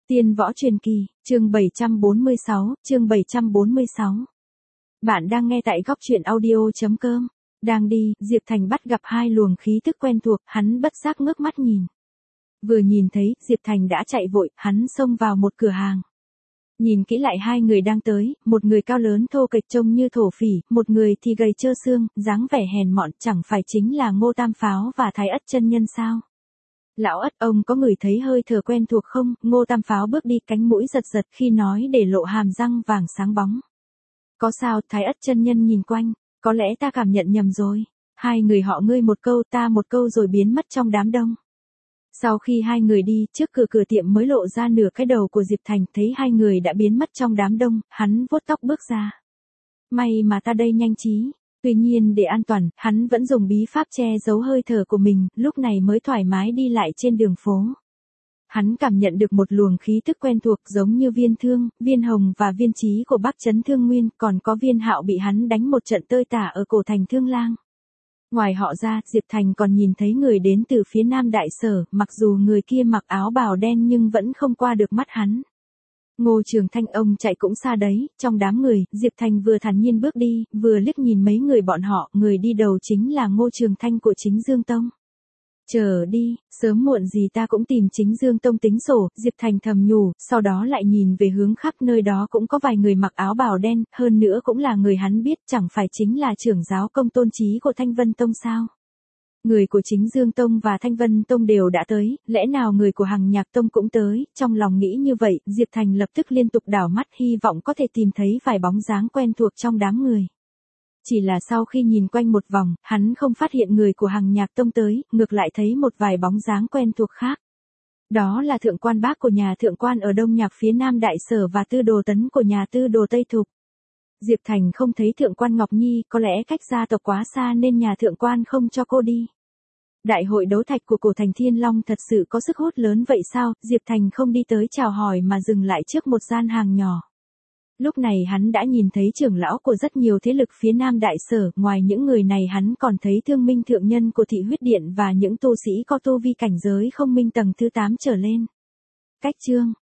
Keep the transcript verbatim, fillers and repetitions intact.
Tiên võ truyền kỳ, chương bảy trăm bốn mươi sáu, chương bảy trăm bốn mươi sáu. Bạn đang nghe tại góc truyện audio chấm com. Đang đi, Diệp Thành bắt gặp hai luồng khí tức quen thuộc, hắn bất giác ngước mắt nhìn. Vừa nhìn thấy, Diệp Thành đã chạy vội, hắn xông vào một cửa hàng. Nhìn kỹ lại hai người đang tới, một người cao lớn thô kệch trông như thổ phỉ, một người thì gầy trơ xương, dáng vẻ hèn mọn, chẳng phải chính là Ngô Tam Pháo và Thái Ất chân nhân sao? Lão Ất, ông có ngửi thấy hơi thở quen thuộc không? Ngô Tam Pháo bước đi, cánh mũi giật giật khi nói để lộ hàm răng vàng sáng bóng. Có sao? Thái Ất chân nhân nhìn quanh, có lẽ ta cảm nhận nhầm rồi. Hai người họ ngươi một câu ta một câu rồi biến mất trong đám đông. Sau khi hai người đi, trước cửa cửa tiệm mới lộ ra nửa cái đầu của Diệp Thành, thấy hai người đã biến mất trong đám đông, hắn vuốt tóc bước ra. May mà ta đây nhanh trí. Tuy nhiên để an toàn, hắn vẫn dùng bí pháp che giấu hơi thở của mình, lúc này mới thoải mái đi lại trên đường phố. Hắn cảm nhận được một luồng khí tức quen thuộc giống như Viên Thương, Viên Hồng và Viên Chí của Bắc Trấn Thương Nguyên, còn có Viên Hạo bị hắn đánh một trận tơi tả ở cổ thành Thương Lang. Ngoài họ ra, Diệp Thành còn nhìn thấy người đến từ phía Nam Đại Sở, mặc dù người kia mặc áo bào đen nhưng vẫn không qua được mắt hắn. Ngô Trường Thanh ông chạy cũng xa đấy, trong đám người, Diệp Thành vừa thản nhiên bước đi, vừa liếc nhìn mấy người bọn họ, người đi đầu chính là Ngô Trường Thanh của Chính Dương Tông. Chờ đi, sớm muộn gì ta cũng tìm Chính Dương Tông tính sổ, Diệp Thành thầm nhủ, sau đó lại nhìn về hướng khắp nơi đó cũng có vài người mặc áo bào đen, hơn nữa cũng là người hắn biết, chẳng phải chính là trưởng giáo công tôn trí của Thanh Vân Tông sao. Người của Chính Dương Tông và Thanh Vân Tông đều đã tới, lẽ nào người của Hằng Nhạc Tông cũng tới, trong lòng nghĩ như vậy, Diệp Thành lập tức liên tục đảo mắt hy vọng có thể tìm thấy vài bóng dáng quen thuộc trong đám người. Chỉ là sau khi nhìn quanh một vòng, hắn không phát hiện người của Hằng Nhạc Tông tới, ngược lại thấy một vài bóng dáng quen thuộc khác. Đó là thượng quan bác của nhà thượng quan ở Đông Nhạc phía Nam Đại Sở và tư đồ tấn của nhà tư đồ Tây Thục. Diệp Thành không thấy thượng quan Ngọc Nhi, có lẽ cách gia tộc quá xa nên nhà thượng quan không cho cô đi. Đại hội đấu thạch của cổ thành Thiên Long thật sự có sức hút lớn vậy sao? Diệp Thành không đi tới chào hỏi mà dừng lại trước một gian hàng nhỏ. Lúc này hắn đã nhìn thấy trưởng lão của rất nhiều thế lực phía Nam Đại Sở, ngoài những người này hắn còn thấy Thương Minh thượng nhân của Thị Huyết Điện và những tu sĩ có tu vi cảnh giới không minh tầng thứ tám trở lên. Cách chương,